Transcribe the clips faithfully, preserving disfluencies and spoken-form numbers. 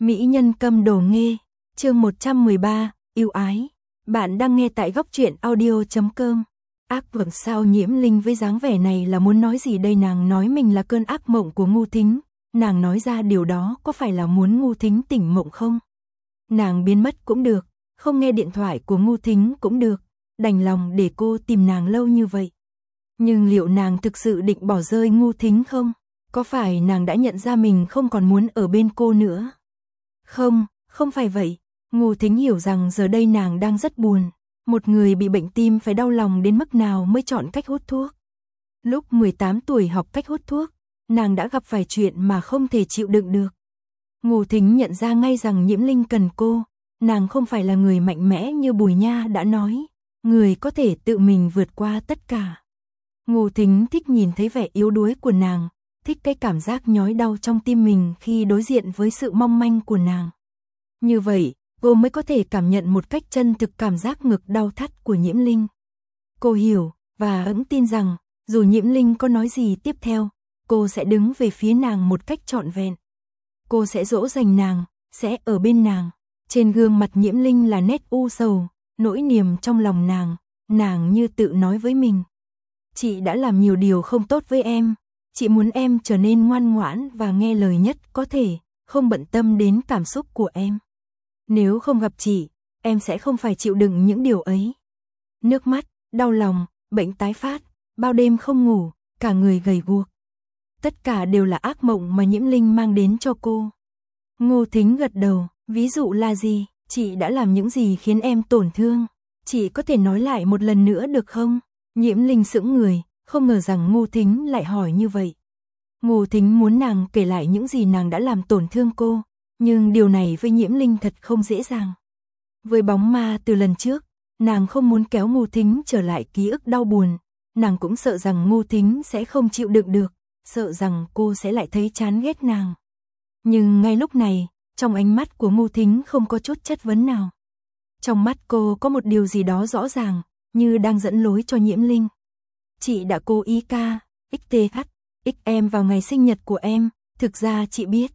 Mỹ nhân câm đồ nghê, chương một trăm mười ba, yêu ái. Bạn đang nghe tại góc truyện audio chấm com. Ác vầng sao Nhiễm Linh với dáng vẻ này là muốn nói gì đây? Nàng nói mình là cơn ác mộng của Ngô Thính, nàng nói ra điều đó có phải là muốn Ngô Thính tỉnh mộng không? Nàng biến mất cũng được, không nghe điện thoại của Ngô Thính cũng được, đành lòng để cô tìm nàng lâu như vậy. Nhưng liệu nàng thực sự định bỏ rơi Ngô Thính không? Có phải nàng đã nhận ra mình không còn muốn ở bên cô nữa? Không, không phải vậy. Ngô Thính hiểu rằng giờ đây nàng đang rất buồn. Một người bị bệnh tim phải đau lòng đến mức nào mới chọn cách hút thuốc. Lúc mười tám tuổi học cách hút thuốc, nàng đã gặp phải chuyện mà không thể chịu đựng được. Ngô Thính nhận ra ngay rằng Nhiễm Linh cần cô. Nàng không phải là người mạnh mẽ như Bùi Nha đã nói, người có thể tự mình vượt qua tất cả. Ngô Thính thích nhìn thấy vẻ yếu đuối của nàng, thích cái cảm giác nhói đau trong tim mình khi đối diện với sự mong manh của nàng. Như vậy, cô mới có thể cảm nhận một cách chân thực cảm giác ngực đau thắt của Nhiễm Linh. Cô hiểu, và ững tin rằng, dù Nhiễm Linh có nói gì tiếp theo, cô sẽ đứng về phía nàng một cách trọn vẹn. Cô sẽ dỗ dành nàng, sẽ ở bên nàng. Trên gương mặt Nhiễm Linh là nét u sầu, nỗi niềm trong lòng nàng, nàng như tự nói với mình. Chị đã làm nhiều điều không tốt với em, chị muốn em trở nên ngoan ngoãn và nghe lời nhất có thể, không bận tâm đến cảm xúc của em. Nếu không gặp chị, em sẽ không phải chịu đựng những điều ấy. Nước mắt, đau lòng, bệnh tái phát, bao đêm không ngủ, cả người gầy guộc. Tất cả đều là ác mộng mà Nhiễm Linh mang đến cho cô. Ngô Thính gật đầu, ví dụ là gì? Chị đã làm những gì khiến em tổn thương? Chị có thể nói lại một lần nữa được không? Nhiễm Linh sững người, không ngờ rằng Ngô Thính lại hỏi như vậy. Ngô Thính muốn nàng kể lại những gì nàng đã làm tổn thương cô, nhưng điều này với Nhiễm Linh thật không dễ dàng. Với bóng ma từ lần trước, nàng không muốn kéo Ngô Thính trở lại ký ức đau buồn, nàng cũng sợ rằng Ngô Thính sẽ không chịu đựng được, sợ rằng cô sẽ lại thấy chán ghét nàng. Nhưng ngay lúc này, trong ánh mắt của Ngô Thính không có chút chất vấn nào. Trong mắt cô có một điều gì đó rõ ràng, như đang dẫn lối cho Nhiễm Linh. Chị đã cố ý ca, ích tê hát, ích em vào ngày sinh nhật của em, thực ra chị biết.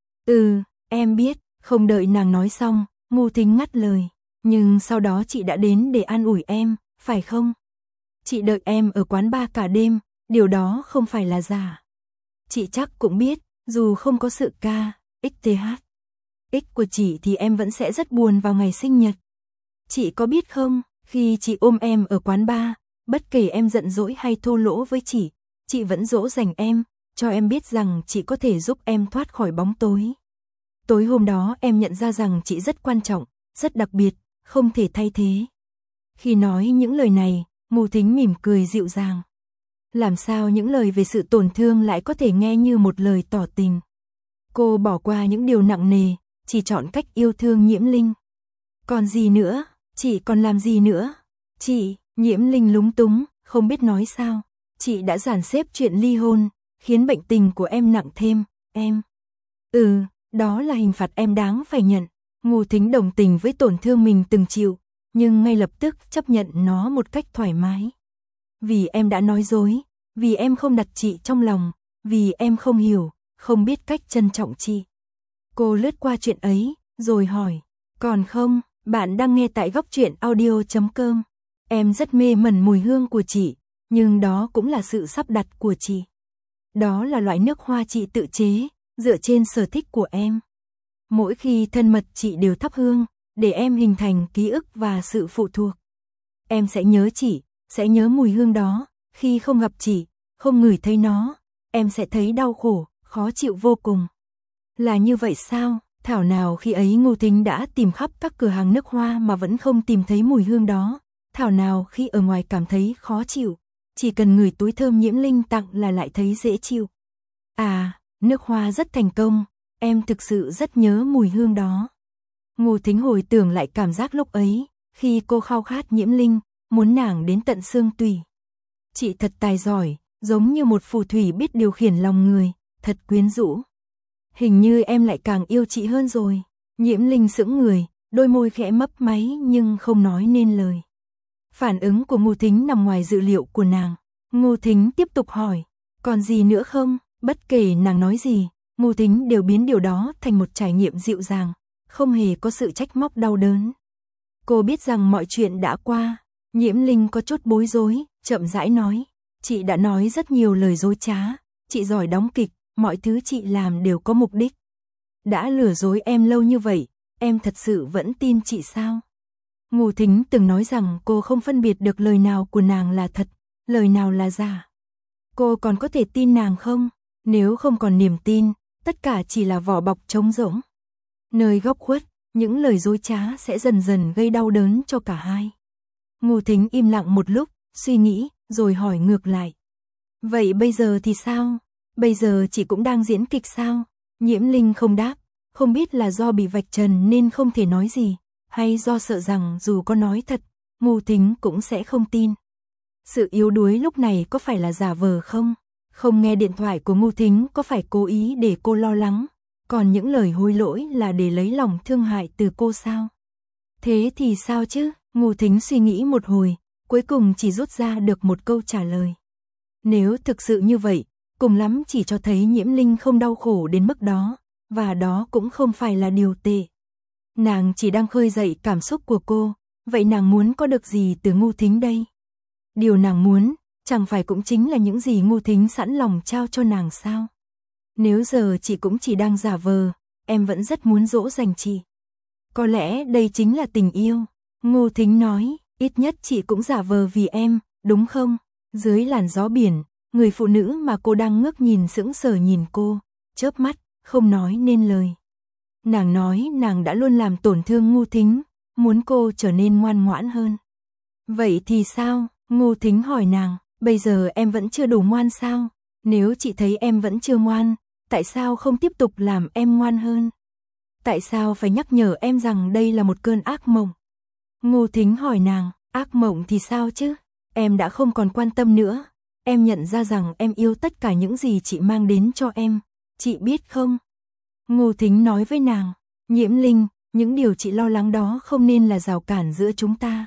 Ừ, em biết, không đợi nàng nói xong, Ngô Thính ngắt lời. Nhưng sau đó chị đã đến để an ủi em, phải không? Chị đợi em ở quán bar cả đêm, điều đó không phải là giả. Chị chắc cũng biết, dù không có sự ca, ích tê hát, ích của chị thì em vẫn sẽ rất buồn vào ngày sinh nhật. Chị có biết không, khi chị ôm em ở quán bar, bất kể em giận dỗi hay thô lỗ với chị, chị vẫn dỗ dành em, cho em biết rằng chị có thể giúp em thoát khỏi bóng tối. Tối hôm đó em nhận ra rằng chị rất quan trọng, rất đặc biệt, không thể thay thế. Khi nói những lời này, Ngô Thính mỉm cười dịu dàng. Làm sao những lời về sự tổn thương lại có thể nghe như một lời tỏ tình. Cô bỏ qua những điều nặng nề, chỉ chọn cách yêu thương Nhiễm Linh. Còn gì nữa, chị còn làm gì nữa? Chị, Nhiễm Linh lúng túng, không biết nói sao. Chị đã dàn xếp chuyện ly hôn, khiến bệnh tình của em nặng thêm, em. Ừ, đó là hình phạt em đáng phải nhận. Ngô Thính đồng tình với tổn thương mình từng chịu, nhưng ngay lập tức chấp nhận nó một cách thoải mái. Vì em đã nói dối, vì em không đặt chị trong lòng, vì em không hiểu, không biết cách trân trọng chị. Cô lướt qua chuyện ấy, rồi hỏi, còn không, bạn đang nghe tại góc truyện audio chấm com. Em rất mê mẩn mùi hương của chị, nhưng đó cũng là sự sắp đặt của chị. Đó là loại nước hoa chị tự chế, dựa trên sở thích của em. Mỗi khi thân mật chị đều thắp hương, để em hình thành ký ức và sự phụ thuộc. Em sẽ nhớ chị, sẽ nhớ mùi hương đó, khi không gặp chị, không ngửi thấy nó, em sẽ thấy đau khổ, khó chịu vô cùng. Là như vậy sao? Thảo nào khi ấy Ngô Thính đã tìm khắp các cửa hàng nước hoa mà vẫn không tìm thấy mùi hương đó. Thảo nào khi ở ngoài cảm thấy khó chịu, chỉ cần ngửi túi thơm Nhiễm Linh tặng là lại thấy dễ chịu. À, nước hoa rất thành công, em thực sự rất nhớ mùi hương đó. Ngô Thính hồi tưởng lại cảm giác lúc ấy, khi cô khao khát Nhiễm Linh, muốn nàng đến tận xương tủy. Chị thật tài giỏi, giống như một phù thủy biết điều khiển lòng người, thật quyến rũ. Hình như em lại càng yêu chị hơn rồi. Nhiễm Linh sững người, đôi môi khẽ mấp máy nhưng không nói nên lời. Phản ứng của Ngô Thính nằm ngoài dự liệu của nàng. Ngô Thính tiếp tục hỏi, còn gì nữa không? Bất kể nàng nói gì, Ngô Thính đều biến điều đó thành một trải nghiệm dịu dàng, không hề có sự trách móc đau đớn. Cô biết rằng mọi chuyện đã qua. Nhiễm Linh có chút bối rối, chậm rãi nói, chị đã nói rất nhiều lời dối trá, chị giỏi đóng kịch, mọi thứ chị làm đều có mục đích. Đã lừa dối em lâu như vậy, em thật sự vẫn tin chị sao? Ngô Thính từng nói rằng cô không phân biệt được lời nào của nàng là thật, lời nào là giả. Cô còn có thể tin nàng không? Nếu không còn niềm tin, tất cả chỉ là vỏ bọc trống rỗng. Nơi góc khuất, những lời dối trá sẽ dần dần gây đau đớn cho cả hai. Ngô Thính im lặng một lúc, suy nghĩ, rồi hỏi ngược lại. Vậy bây giờ thì sao? Bây giờ chị cũng đang diễn kịch sao? Nhiễm Linh không đáp, không biết là do bị vạch trần nên không thể nói gì, hay do sợ rằng dù có nói thật, Ngô Thính cũng sẽ không tin. Sự yếu đuối lúc này có phải là giả vờ không? Không nghe điện thoại của Ngô Thính có phải cố ý để cô lo lắng, còn những lời hối lỗi là để lấy lòng thương hại từ cô sao? Thế thì sao chứ? Ngô Thính suy nghĩ một hồi, cuối cùng chỉ rút ra được một câu trả lời. Nếu thực sự như vậy, cùng lắm chỉ cho thấy Nhiễm Linh không đau khổ đến mức đó, và đó cũng không phải là điều tệ. Nàng chỉ đang khơi dậy cảm xúc của cô, vậy nàng muốn có được gì từ Ngô Thính đây? Điều nàng muốn, chẳng phải cũng chính là những gì Ngô Thính sẵn lòng trao cho nàng sao? Nếu giờ chị cũng chỉ đang giả vờ, em vẫn rất muốn dỗ dành chị. Có lẽ đây chính là tình yêu. Ngô Thính nói, ít nhất chị cũng giả vờ vì em, đúng không? Dưới làn gió biển, người phụ nữ mà cô đang ngước nhìn sững sờ nhìn cô, chớp mắt, không nói nên lời. Nàng nói nàng đã luôn làm tổn thương Ngô Thính, muốn cô trở nên ngoan ngoãn hơn. Vậy thì sao? Ngô Thính hỏi nàng, bây giờ em vẫn chưa đủ ngoan sao? Nếu chị thấy em vẫn chưa ngoan, tại sao không tiếp tục làm em ngoan hơn? Tại sao phải nhắc nhở em rằng đây là một cơn ác mộng? Ngô Thính hỏi nàng, ác mộng thì sao chứ? Em đã không còn quan tâm nữa. Em nhận ra rằng em yêu tất cả những gì chị mang đến cho em. Chị biết không? Ngô Thính nói với nàng, Nhiễm Linh, những điều chị lo lắng đó không nên là rào cản giữa chúng ta.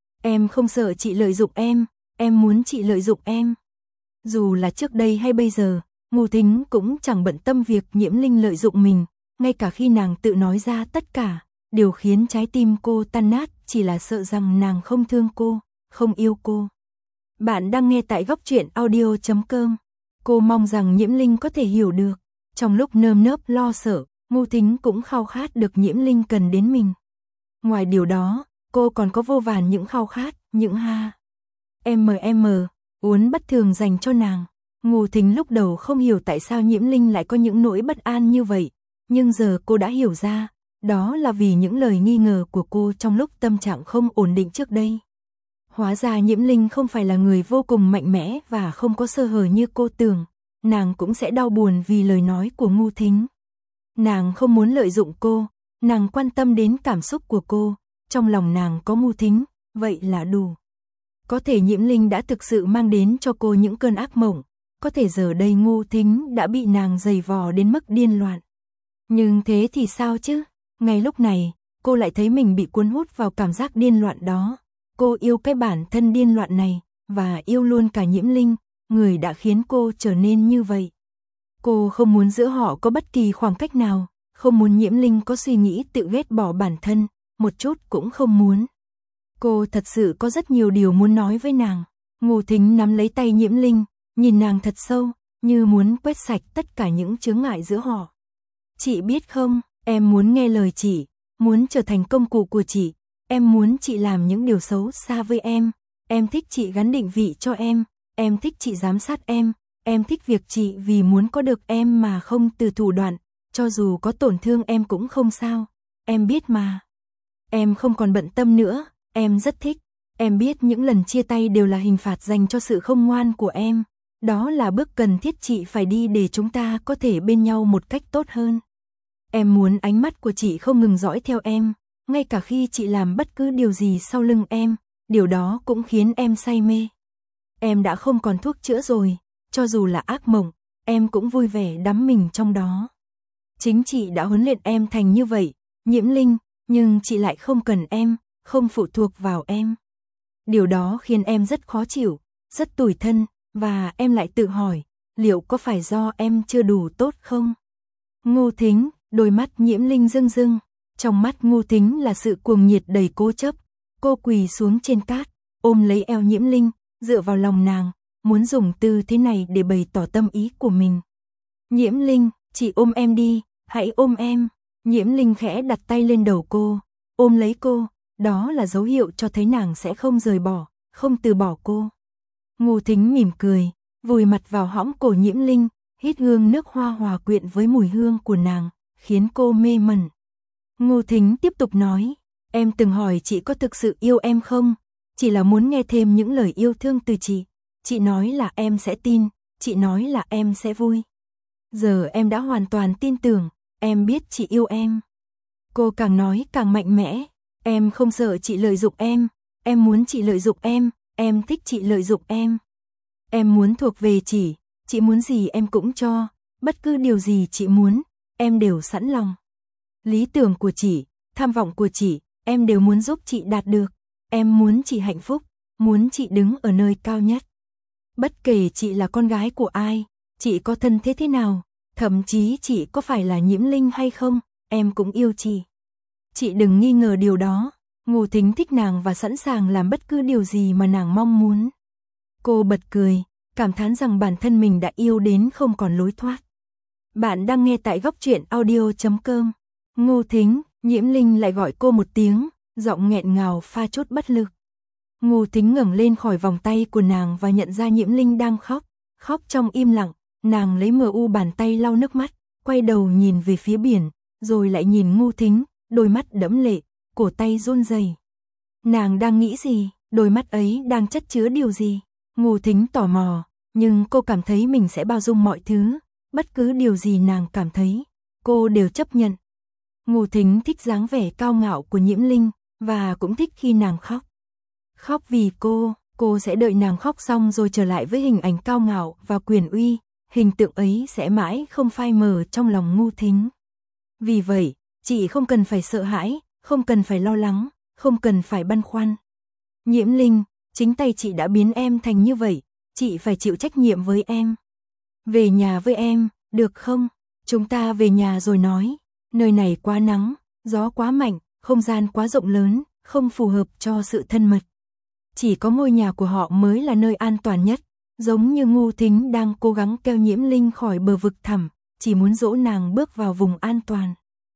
Em không sợ chị lợi dụng em, em muốn chị lợi dụng em. Dù là trước đây hay bây giờ, Ngô Thính cũng chẳng bận tâm việc Nhiễm Linh lợi dụng mình, ngay cả khi nàng tự nói ra tất cả, điều khiến trái tim cô tan nát chỉ là sợ rằng nàng không thương cô, không yêu cô. Bạn đang nghe tại góc truyện audio chấm com. Cô mong rằng Nhiễm Linh có thể hiểu được. Trong lúc nơm nớp lo sợ, Ngô Thính cũng khao khát được Nhiễm Linh cần đến mình. Ngoài điều đó, cô còn có vô vàn những khao khát, những ha. em em uốn bất thường dành cho nàng. Ngô Thính lúc đầu không hiểu tại sao Nhiễm Linh lại có những nỗi bất an như vậy, nhưng giờ cô đã hiểu ra, đó là vì những lời nghi ngờ của cô trong lúc tâm trạng không ổn định trước đây. Hóa ra Nhiễm Linh không phải là người vô cùng mạnh mẽ và không có sơ hở như cô tưởng, nàng cũng sẽ đau buồn vì lời nói của Ngô Thính. Nàng không muốn lợi dụng cô, nàng quan tâm đến cảm xúc của cô, trong lòng nàng có Ngô Thính, vậy là đủ. Có thể Nhiễm Linh đã thực sự mang đến cho cô những cơn ác mộng, có thể giờ đây Ngô Thính đã bị nàng giày vò đến mức điên loạn. Nhưng thế thì sao chứ? Ngay lúc này, cô lại thấy mình bị cuốn hút vào cảm giác điên loạn đó. Cô yêu cái bản thân điên loạn này, và yêu luôn cả Nhiễm Linh, người đã khiến cô trở nên như vậy. Cô không muốn giữa họ có bất kỳ khoảng cách nào, không muốn Nhiễm Linh có suy nghĩ tự ghét bỏ bản thân, một chút cũng không muốn. Cô thật sự có rất nhiều điều muốn nói với nàng. Ngô Thính nắm lấy tay Nhiễm Linh, nhìn nàng thật sâu, như muốn quét sạch tất cả những chướng ngại giữa họ. Chị biết không, em muốn nghe lời chị, muốn trở thành công cụ của chị, em muốn chị làm những điều xấu xa với em, em thích chị gắn định vị cho em, em thích chị giám sát em, em thích việc chị vì muốn có được em mà không từ thủ đoạn, cho dù có tổn thương em cũng không sao, em biết mà. Em không còn bận tâm nữa, em rất thích, em biết những lần chia tay đều là hình phạt dành cho sự không ngoan của em, đó là bước cần thiết chị phải đi để chúng ta có thể bên nhau một cách tốt hơn. Em muốn ánh mắt của chị không ngừng dõi theo em, ngay cả khi chị làm bất cứ điều gì sau lưng em, điều đó cũng khiến em say mê. Em đã không còn thuốc chữa rồi, cho dù là ác mộng, em cũng vui vẻ đắm mình trong đó. Chính chị đã huấn luyện em thành như vậy, Nhiễm Linh, nhưng chị lại không cần em, không phụ thuộc vào em. Điều đó khiến em rất khó chịu, rất tủi thân, và em lại tự hỏi, liệu có phải do em chưa đủ tốt không? Ngô Thính, đôi mắt Nhiễm Linh rưng rưng, trong mắt Ngô Thính là sự cuồng nhiệt đầy cố chấp. Cô quỳ xuống trên cát, ôm lấy eo Nhiễm Linh, dựa vào lòng nàng, muốn dùng tư thế này để bày tỏ tâm ý của mình. Nhiễm Linh, chị ôm em đi, hãy ôm em. Nhiễm Linh khẽ đặt tay lên đầu cô, ôm lấy cô, đó là dấu hiệu cho thấy nàng sẽ không rời bỏ, không từ bỏ cô. Ngô Thính mỉm cười, vùi mặt vào hõm cổ Nhiễm Linh, hít hương nước hoa hòa quyện với mùi hương của nàng, khiến cô mê mẩn. Ngô Thính tiếp tục nói, em từng hỏi chị có thực sự yêu em không? Chỉ là muốn nghe thêm những lời yêu thương từ chị. Chị nói là em sẽ tin, chị nói là em sẽ vui. Giờ em đã hoàn toàn tin tưởng, em biết chị yêu em. Cô càng nói càng mạnh mẽ, em không sợ chị lợi dụng em, em muốn chị lợi dụng em, em thích chị lợi dụng em. Em muốn thuộc về chị, chị muốn gì em cũng cho, bất cứ điều gì chị muốn, em đều sẵn lòng. Lý tưởng của chị, tham vọng của chị, em đều muốn giúp chị đạt được. Em muốn chị hạnh phúc, muốn chị đứng ở nơi cao nhất. Bất kể chị là con gái của ai, chị có thân thế thế nào, thậm chí chị có phải là Nhiễm Linh hay không, em cũng yêu chị. Chị đừng nghi ngờ điều đó. Ngô Thính thích nàng và sẵn sàng làm bất cứ điều gì mà nàng mong muốn. Cô bật cười, cảm thán rằng bản thân mình đã yêu đến không còn lối thoát. Bạn đang nghe tại góc truyện audio chấm com. Ngô Thính, Nhiễm Linh lại gọi cô một tiếng, giọng nghẹn ngào pha chút bất lực. Ngô Thính ngẩng lên khỏi vòng tay của nàng và nhận ra Nhiễm Linh đang khóc, khóc trong im lặng. Nàng lấy mờ u bàn tay lau nước mắt, quay đầu nhìn về phía biển, rồi lại nhìn Ngô Thính, đôi mắt đẫm lệ, cổ tay run rẩy. Nàng đang nghĩ gì, đôi mắt ấy đang chất chứa điều gì? Ngô Thính tò mò, nhưng cô cảm thấy mình sẽ bao dung mọi thứ, bất cứ điều gì nàng cảm thấy, cô đều chấp nhận. Ngô Thính thích dáng vẻ cao ngạo của Nhiễm Linh, và cũng thích khi nàng khóc. Khóc vì cô, cô sẽ đợi nàng khóc xong rồi trở lại với hình ảnh cao ngạo và quyền uy, hình tượng ấy sẽ mãi không phai mờ trong lòng Ngô Thính. Vì vậy, chị không cần phải sợ hãi, không cần phải lo lắng, không cần phải băn khoăn. Nhiễm Linh, chính tay chị đã biến em thành như vậy, chị phải chịu trách nhiệm với em. Về nhà với em, được không? Chúng ta về nhà rồi nói. Nơi này quá nắng, gió quá mạnh, không gian quá rộng lớn, không phù hợp cho sự thân mật. Chỉ có ngôi nhà của họ mới là nơi an toàn nhất, giống như Ngô Thính đang cố gắng kéo Nhiễm Linh khỏi bờ vực thẳm, chỉ muốn dỗ nàng bước vào vùng an toàn.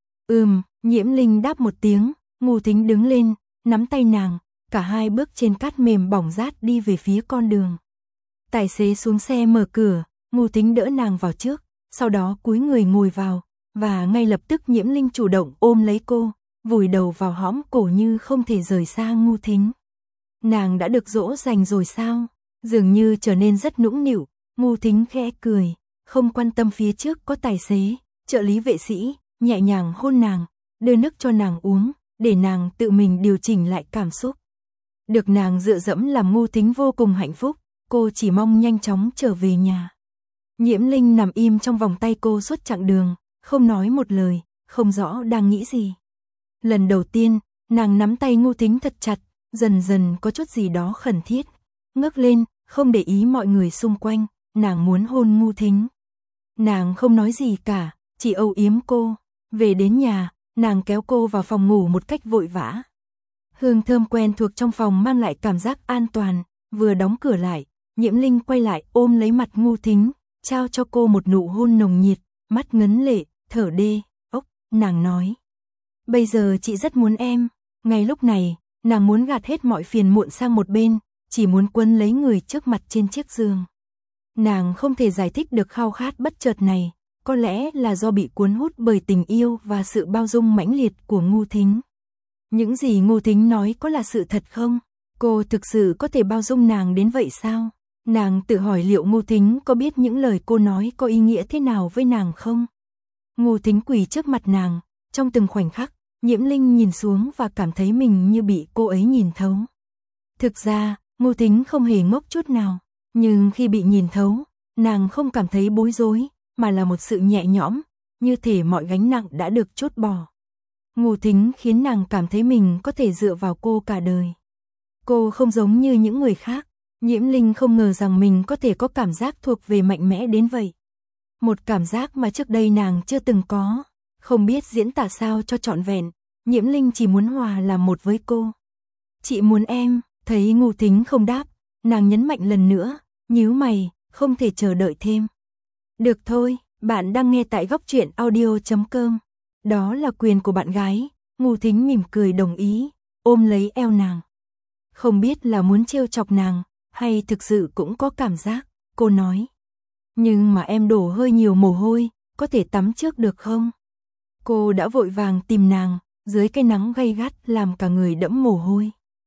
Ừm, Nhiễm Linh đáp một tiếng, Ngô Thính đứng lên, nắm tay nàng, cả hai bước trên cát mềm bỏng rát đi về phía con đường. Tài xế xuống xe mở cửa, Ngô Thính đỡ nàng vào trước, sau đó cúi người ngồi vào, và ngay lập tức Nhiễm Linh chủ động ôm lấy cô, vùi đầu vào hõm cổ như không thể rời xa Ngô Thính. Nàng đã được dỗ dành rồi sao? Dường như trở nên rất nũng nịu, Ngô Thính khẽ cười, không quan tâm phía trước có tài xế, trợ lý vệ sĩ, nhẹ nhàng hôn nàng, đưa nước cho nàng uống, để nàng tự mình điều chỉnh lại cảm xúc. Được nàng dựa dẫm làm Ngô Thính vô cùng hạnh phúc, cô chỉ mong nhanh chóng trở về nhà. Nhiễm Linh nằm im trong vòng tay cô suốt chặng đường, không nói một lời, không rõ đang nghĩ gì. Lần đầu tiên, nàng nắm tay Ngô Thính thật chặt, dần dần có chút gì đó khẩn thiết. Ngước lên, không để ý mọi người xung quanh, nàng muốn hôn Ngô Thính. Nàng không nói gì cả, chỉ âu yếm cô. Về đến nhà, nàng kéo cô vào phòng ngủ một cách vội vã. Hương thơm quen thuộc trong phòng mang lại cảm giác an toàn, vừa đóng cửa lại, Nhiễm Linh quay lại ôm lấy mặt Ngô Thính, trao cho cô một nụ hôn nồng nhiệt, mắt ngấn lệ, thở đê, ốc, nàng nói. Bây giờ chị rất muốn em. Ngay lúc này, nàng muốn gạt hết mọi phiền muộn sang một bên, chỉ muốn quấn lấy người trước mặt trên chiếc giường. Nàng không thể giải thích được khao khát bất chợt này, có lẽ là do bị cuốn hút bởi tình yêu và sự bao dung mãnh liệt của Ngô Thính. Những gì Ngô Thính nói có là sự thật không? Cô thực sự có thể bao dung nàng đến vậy sao? Nàng tự hỏi liệu Ngô Thính có biết những lời cô nói có ý nghĩa thế nào với nàng không? Ngô Thính quỳ trước mặt nàng, trong từng khoảnh khắc, Nhiễm Linh nhìn xuống và cảm thấy mình như bị cô ấy nhìn thấu. Thực ra, Ngô Thính không hề ngốc chút nào, nhưng khi bị nhìn thấu, nàng không cảm thấy bối rối, mà là một sự nhẹ nhõm, như thể mọi gánh nặng đã được trút bỏ. Ngô Thính khiến nàng cảm thấy mình có thể dựa vào cô cả đời. Cô không giống như những người khác, Nhiễm Linh không ngờ rằng mình có thể có cảm giác thuộc về mạnh mẽ đến vậy. Một cảm giác mà trước đây nàng chưa từng có, không biết diễn tả sao cho trọn vẹn, Nhiễm Linh chỉ muốn hòa làm một với cô. Chị muốn em, thấy Ngô Thính không đáp, nàng nhấn mạnh lần nữa, nhíu mày, không thể chờ đợi thêm. Được thôi, bạn đang nghe tại góc truyện audio chấm com. Đó là quyền của bạn gái, Ngô Thính mỉm cười đồng ý, ôm lấy eo nàng. Không biết là muốn trêu chọc nàng, hay thực sự cũng có cảm giác, cô nói. Nhưng mà em đổ hơi nhiều mồ hôi, có thể tắm trước được không? Cô đã vội vàng tìm nàng, dưới cái nắng gay gắt làm cả người đẫm mồ hôi.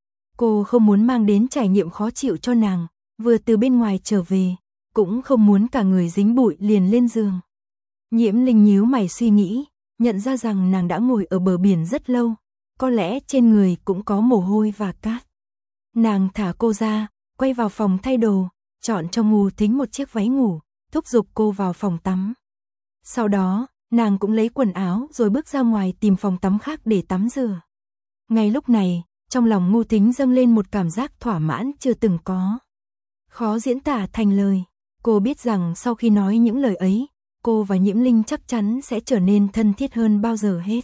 Cô không muốn mang đến trải nghiệm khó chịu cho nàng, vừa từ bên ngoài trở về, cũng không muốn cả người dính bụi liền lên giường. Nhiễm Linh nhíu mày suy nghĩ, nhận ra rằng nàng đã ngồi ở bờ biển rất lâu, có lẽ trên người cũng có mồ hôi và cát. Nàng thả cô ra, quay vào phòng thay đồ, chọn cho Ngô Thính một chiếc váy ngủ, thúc giục cô vào phòng tắm. Sau đó, nàng cũng lấy quần áo rồi bước ra ngoài tìm phòng tắm khác để tắm rửa. Ngay lúc này, trong lòng Ngô Thính dâng lên một cảm giác thỏa mãn chưa từng có. Khó diễn tả thành lời, cô biết rằng sau khi nói những lời ấy, cô và Nhiễm Linh chắc chắn sẽ trở nên thân thiết hơn bao giờ hết.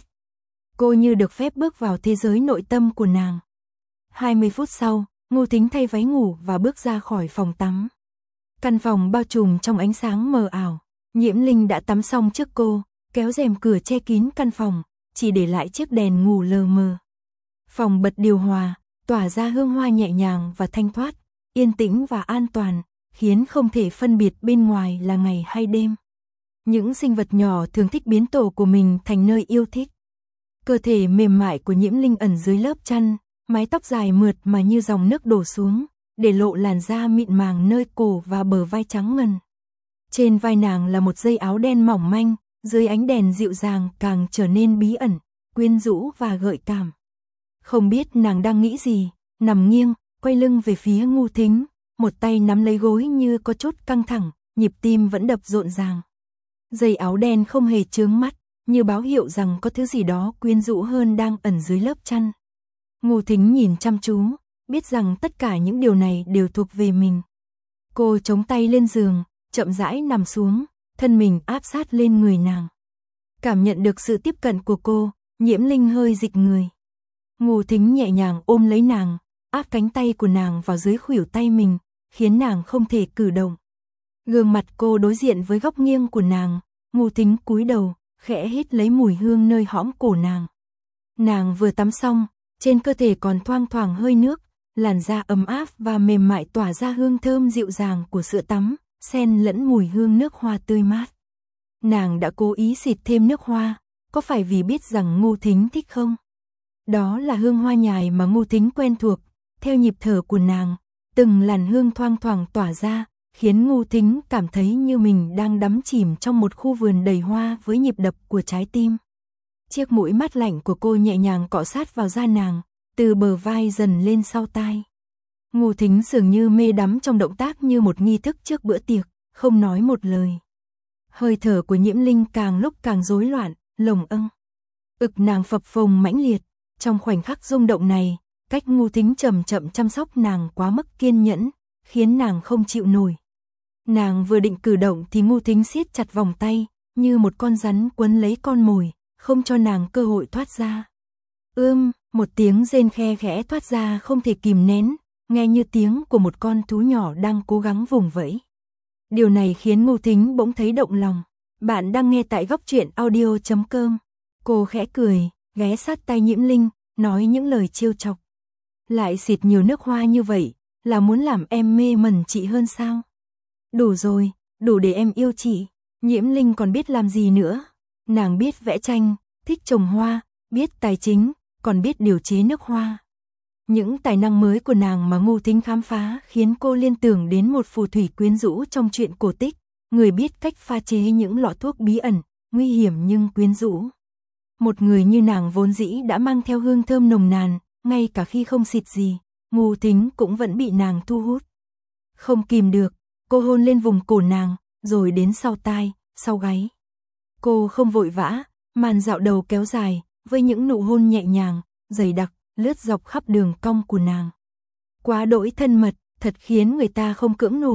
Cô như được phép bước vào thế giới nội tâm của nàng. hai mươi phút sau, Ngô Thính thay váy ngủ và bước ra khỏi phòng tắm. Căn phòng bao trùm trong ánh sáng mờ ảo, Nhiễm Linh đã tắm xong trước cô, kéo rèm cửa che kín căn phòng, chỉ để lại chiếc đèn ngủ lờ mờ. Phòng bật điều hòa, tỏa ra hương hoa nhẹ nhàng và thanh thoát, yên tĩnh và an toàn, khiến không thể phân biệt bên ngoài là ngày hay đêm. Những sinh vật nhỏ thường thích biến tổ của mình thành nơi yêu thích. Cơ thể mềm mại của Nhiễm Linh ẩn dưới lớp chăn, mái tóc dài mượt mà như dòng nước đổ xuống, để lộ làn da mịn màng nơi cổ và bờ vai trắng ngần. Trên vai nàng là một dây áo đen mỏng manh, dưới ánh đèn dịu dàng càng trở nên bí ẩn, quyến rũ và gợi cảm. Không biết nàng đang nghĩ gì, nằm nghiêng, quay lưng về phía Ngô Thính, một tay nắm lấy gối như có chút căng thẳng, nhịp tim vẫn đập rộn ràng. Dây áo đen không hề chướng mắt, như báo hiệu rằng có thứ gì đó quyến rũ hơn đang ẩn dưới lớp chăn. Ngô Thính nhìn chăm chú, biết rằng tất cả những điều này đều thuộc về mình. Cô chống tay lên giường, chậm rãi nằm xuống, thân mình áp sát lên người nàng. Cảm nhận được sự tiếp cận của cô, Nhiễm Linh hơi dịch người. Ngô Thính nhẹ nhàng ôm lấy nàng, áp cánh tay của nàng vào dưới khuỷu tay mình, khiến nàng không thể cử động. Gương mặt cô đối diện với góc nghiêng của nàng, Ngô Thính cúi đầu, khẽ hít lấy mùi hương nơi hõm cổ nàng. Nàng vừa tắm xong, trên cơ thể còn thoang thoảng hơi nước, làn da ấm áp và mềm mại tỏa ra hương thơm dịu dàng của sữa tắm, xen lẫn mùi hương nước hoa tươi mát. Nàng đã cố ý xịt thêm nước hoa, có phải vì biết rằng Ngô Thính thích không? Đó là hương hoa nhài mà Ngô Thính quen thuộc, theo nhịp thở của nàng, từng làn hương thoang thoảng tỏa ra, khiến Ngô Thính cảm thấy như mình đang đắm chìm trong một khu vườn đầy hoa với nhịp đập của trái tim. Chiếc mũi mát lạnh của cô nhẹ nhàng cọ sát vào da nàng, từ bờ vai dần lên sau tai. Ngô Thính dường như mê đắm trong động tác như một nghi thức trước bữa tiệc, không nói một lời. Hơi thở của Nhiễm Linh càng lúc càng rối loạn, lồng âng. Ực nàng phập phồng mãnh liệt, trong khoảnh khắc rung động này, cách Ngô Thính chậm chậm chăm sóc nàng quá mức kiên nhẫn, khiến nàng không chịu nổi. Nàng vừa định cử động thì Ngô Thính siết chặt vòng tay, như một con rắn quấn lấy con mồi, không cho nàng cơ hội thoát ra. Ưm, một tiếng rên khe khẽ thoát ra không thể kìm nén, nghe như tiếng của một con thú nhỏ đang cố gắng vùng vẫy. Điều này khiến Ngô Thính bỗng thấy động lòng. Bạn đang nghe tại góc truyện audio chấm com. Cô khẽ cười, ghé sát tay Nhiễm Linh, nói những lời trêu chọc. Lại xịt nhiều nước hoa như vậy, là muốn làm em mê mẩn chị hơn sao? Đủ rồi, đủ để em yêu chị. Nhiễm Linh còn biết làm gì nữa? Nàng biết vẽ tranh, thích trồng hoa, biết tài chính, còn biết điều chế nước hoa. Những tài năng mới của nàng mà Ngô Thính khám phá khiến cô liên tưởng đến một phù thủy quyến rũ trong truyện cổ tích, người biết cách pha chế những lọ thuốc bí ẩn, nguy hiểm nhưng quyến rũ. Một người như nàng vốn dĩ đã mang theo hương thơm nồng nàn, ngay cả khi không xịt gì, Ngô Thính cũng vẫn bị nàng thu hút. Không kìm được, cô hôn lên vùng cổ nàng, rồi đến sau tai, sau gáy. Cô không vội vã, màn dạo đầu kéo dài, với những nụ hôn nhẹ nhàng, dày đặc, lướt dọc khắp đường cong của nàng. Quá đỗi thân mật, thật khiến người ta không cưỡng nổi.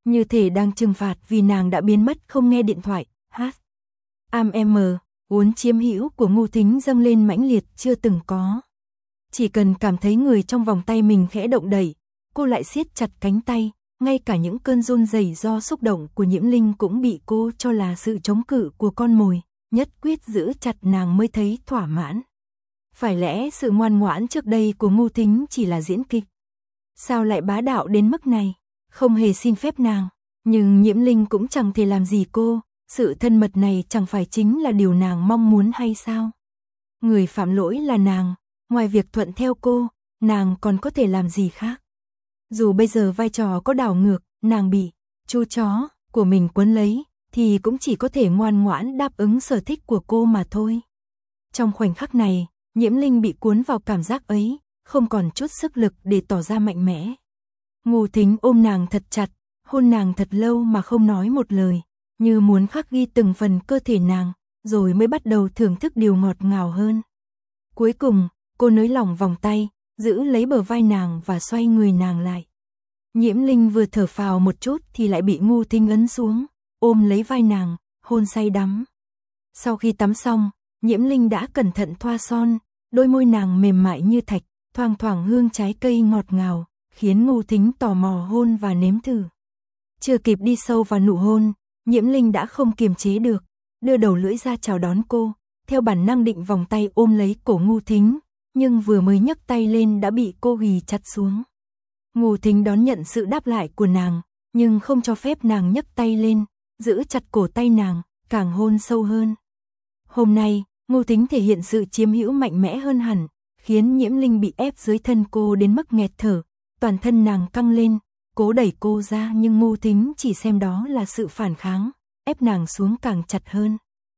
như thể đang trừng phạt vì nàng đã biến mất không nghe điện thoại. Hát. Am em muốn chiếm hữu của Ngô Thính dâng lên mãnh liệt chưa từng có. Chỉ cần cảm thấy người trong vòng tay mình khẽ động đẩy, cô lại siết chặt cánh tay, ngay cả những cơn run rẩy do xúc động của Nhiễm Linh cũng bị cô cho là sự chống cự của con mồi, nhất quyết giữ chặt nàng mới thấy thỏa mãn. Phải lẽ sự ngoan ngoãn trước đây của Ngô Thính chỉ là diễn kịch? Sao lại bá đạo đến mức này, không hề xin phép nàng, nhưng Nhiễm Linh cũng chẳng thể làm gì cô, sự thân mật này chẳng phải chính là điều nàng mong muốn hay sao? Người phạm lỗi là nàng, ngoài việc thuận theo cô, nàng còn có thể làm gì khác? Dù bây giờ vai trò có đảo ngược, nàng bị chú chó của mình quấn lấy, thì cũng chỉ có thể ngoan ngoãn đáp ứng sở thích của cô mà thôi. Trong khoảnh khắc này, Nhiễm Linh bị cuốn vào cảm giác ấy, không còn chút sức lực để tỏ ra mạnh mẽ. Ngô Thính ôm nàng thật chặt, hôn nàng thật lâu mà không nói một lời, như muốn khắc ghi từng phần cơ thể nàng, rồi mới bắt đầu thưởng thức điều ngọt ngào hơn. Cuối cùng, cô nới lỏng vòng tay, giữ lấy bờ vai nàng và xoay người nàng lại. Nhiễm Linh vừa thở phào một chút thì lại bị Ngô Thính ấn xuống, ôm lấy vai nàng, hôn say đắm. Sau khi tắm xong, Nhiễm Linh đã cẩn thận thoa son, đôi môi nàng mềm mại như thạch, thoang thoảng hương trái cây ngọt ngào, khiến Ngô Thính tò mò hôn và nếm thử. Chưa kịp đi sâu vào nụ hôn, Nhiễm Linh đã không kiềm chế được, đưa đầu lưỡi ra chào đón cô, theo bản năng định vòng tay ôm lấy cổ Ngô Thính, nhưng vừa mới nhấc tay lên đã bị cô ghì chặt xuống. Ngô Thính đón nhận sự đáp lại của nàng, nhưng không cho phép nàng nhấc tay lên, giữ chặt cổ tay nàng, càng hôn sâu hơn. Hôm nay, Ngô Thính thể hiện sự chiếm hữu mạnh mẽ hơn hẳn, khiến Nhiễm Linh bị ép dưới thân cô đến mức nghẹt thở, toàn thân nàng căng lên, cố đẩy cô ra nhưng Ngô Thính chỉ xem đó là sự phản kháng, ép nàng xuống càng chặt hơn.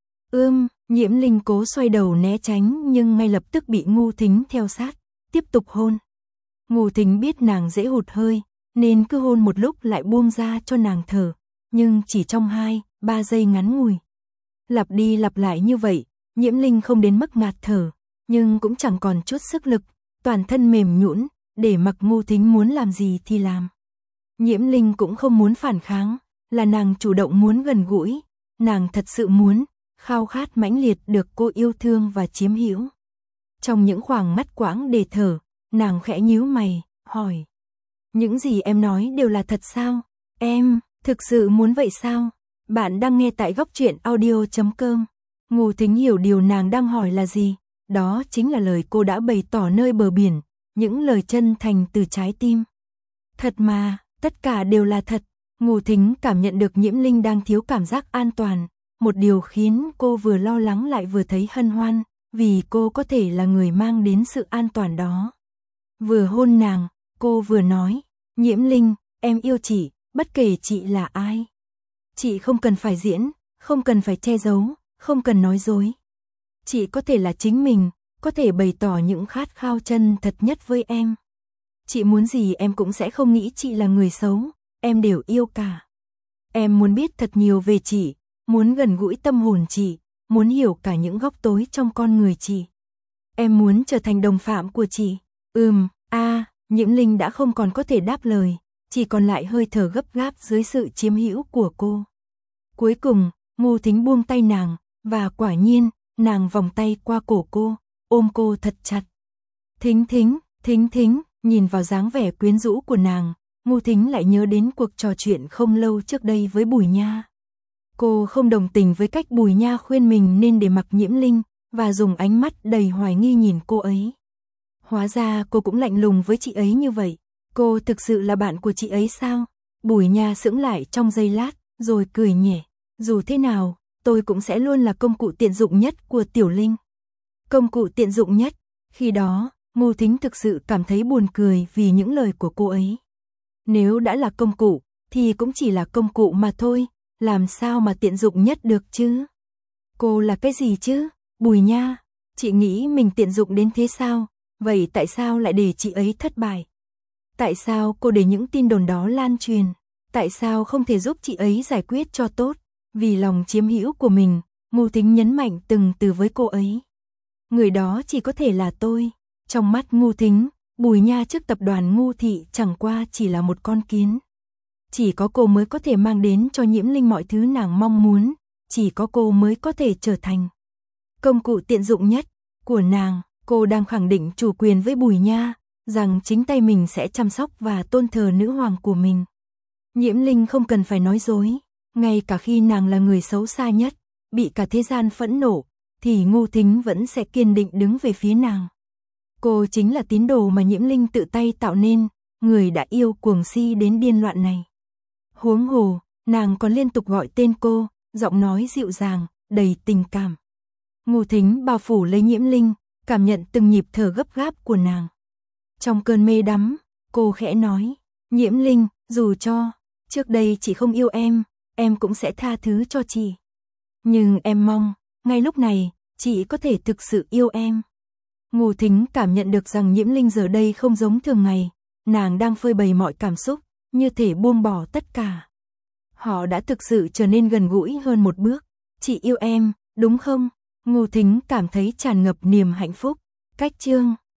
Ưm, Nhiễm Linh cố xoay đầu né tránh nhưng ngay lập tức bị Ngô Thính theo sát, tiếp tục hôn. Ngô Thính biết nàng dễ hụt hơi, nên cứ hôn một lúc lại buông ra cho nàng thở, nhưng chỉ trong hai, ba giây ngắn ngủi. Lặp đi lặp lại như vậy, Nhiễm Linh không đến mức ngạt thở, nhưng cũng chẳng còn chút sức lực, toàn thân mềm nhũn, để mặc Ngô Thính muốn làm gì thì làm. Nhiễm Linh cũng không muốn phản kháng, là nàng chủ động muốn gần gũi, nàng thật sự muốn, khao khát mãnh liệt được cô yêu thương và chiếm hữu. Trong những khoảng ngắt quãng để thở, nàng khẽ nhíu mày, hỏi: "Những gì em nói đều là thật sao? Em thực sự muốn vậy sao?" Bạn đang nghe tại góc truyện audio chấm com. Ngô Thính hiểu điều nàng đang hỏi là gì, đó chính là lời cô đã bày tỏ nơi bờ biển, những lời chân thành từ trái tim. Thật mà, tất cả đều là thật. Ngô Thính cảm nhận được Nhiễm Linh đang thiếu cảm giác an toàn, một điều khiến cô vừa lo lắng lại vừa thấy hân hoan, vì cô có thể là người mang đến sự an toàn đó. Vừa hôn nàng, cô vừa nói: "Nhiễm Linh, em yêu chị, bất kể chị là ai. Chị không cần phải diễn, không cần phải che giấu, không cần nói dối. Chị có thể là chính mình, có thể bày tỏ những khát khao chân thật nhất với em. Chị muốn gì em cũng sẽ không nghĩ chị là người xấu, em đều yêu cả. Em muốn biết thật nhiều về chị, muốn gần gũi tâm hồn chị, muốn hiểu cả những góc tối trong con người chị. Em muốn trở thành đồng phạm của chị." Ừm, a, à, Nhiễm Linh đã không còn có thể đáp lời, chỉ còn lại hơi thở gấp gáp dưới sự chiếm hữu của cô. Cuối cùng, Ngô Thính buông tay nàng, và quả nhiên, nàng vòng tay qua cổ cô, ôm cô thật chặt. Thính Thính, Thính Thính, nhìn vào dáng vẻ quyến rũ của nàng, Ngô Thính lại nhớ đến cuộc trò chuyện không lâu trước đây với Bùi Nha. Cô không đồng tình với cách Bùi Nha khuyên mình nên để mặc Nhiễm Linh, và dùng ánh mắt đầy hoài nghi nhìn cô ấy. Hóa ra cô cũng lạnh lùng với chị ấy như vậy. Cô thực sự là bạn của chị ấy sao? Bùi Nha sững lại trong giây lát, rồi cười nhẹ. Dù thế nào, tôi cũng sẽ luôn là công cụ tiện dụng nhất của Tiểu Linh. Công cụ tiện dụng nhất. Khi đó, Ngô Thính thực sự cảm thấy buồn cười vì những lời của cô ấy. Nếu đã là công cụ, thì cũng chỉ là công cụ mà thôi, làm sao mà tiện dụng nhất được chứ? Cô là cái gì chứ? Bùi Nha, chị nghĩ mình tiện dụng đến thế sao? Vậy tại sao lại để chị ấy thất bại? Tại sao cô để những tin đồn đó lan truyền? Tại sao không thể giúp chị ấy giải quyết cho tốt? Vì lòng chiếm hữu của mình, Ngô Thính nhấn mạnh từng từ với cô ấy. Người đó chỉ có thể là tôi. Trong mắt Ngô Thính, Bùi Nha trước tập đoàn Ngô Thị chẳng qua chỉ là một con kiến. Chỉ có cô mới có thể mang đến cho Nhiễm Linh mọi thứ nàng mong muốn, chỉ có cô mới có thể trở thành công cụ tiện dụng nhất của nàng. Cô đang khẳng định chủ quyền với Bùi Nha, rằng chính tay mình sẽ chăm sóc và tôn thờ nữ hoàng của mình. Nhiễm Linh không cần phải nói dối, ngay cả khi nàng là người xấu xa nhất, bị cả thế gian phẫn nộ, thì Ngô Thính vẫn sẽ kiên định đứng về phía nàng. Cô chính là tín đồ mà Nhiễm Linh tự tay tạo nên, người đã yêu cuồng si đến điên loạn này. Huống hồ, nàng còn liên tục gọi tên cô, giọng nói dịu dàng, đầy tình cảm. Ngô Thính bao phủ lấy Nhiễm Linh, cảm nhận từng nhịp thở gấp gáp của nàng. Trong cơn mê đắm, cô khẽ nói, Nhiễm Linh, dù cho trước đây chị không yêu em, em cũng sẽ tha thứ cho chị. Nhưng em mong, ngay lúc này, chị có thể thực sự yêu em. Ngô Thính cảm nhận được rằng Nhiễm Linh giờ đây không giống thường ngày, nàng đang phơi bày mọi cảm xúc, như thể buông bỏ tất cả. Họ đã thực sự trở nên gần gũi hơn một bước. Chị yêu em, đúng không? Ngô Thính cảm thấy tràn ngập niềm hạnh phúc. Cách chương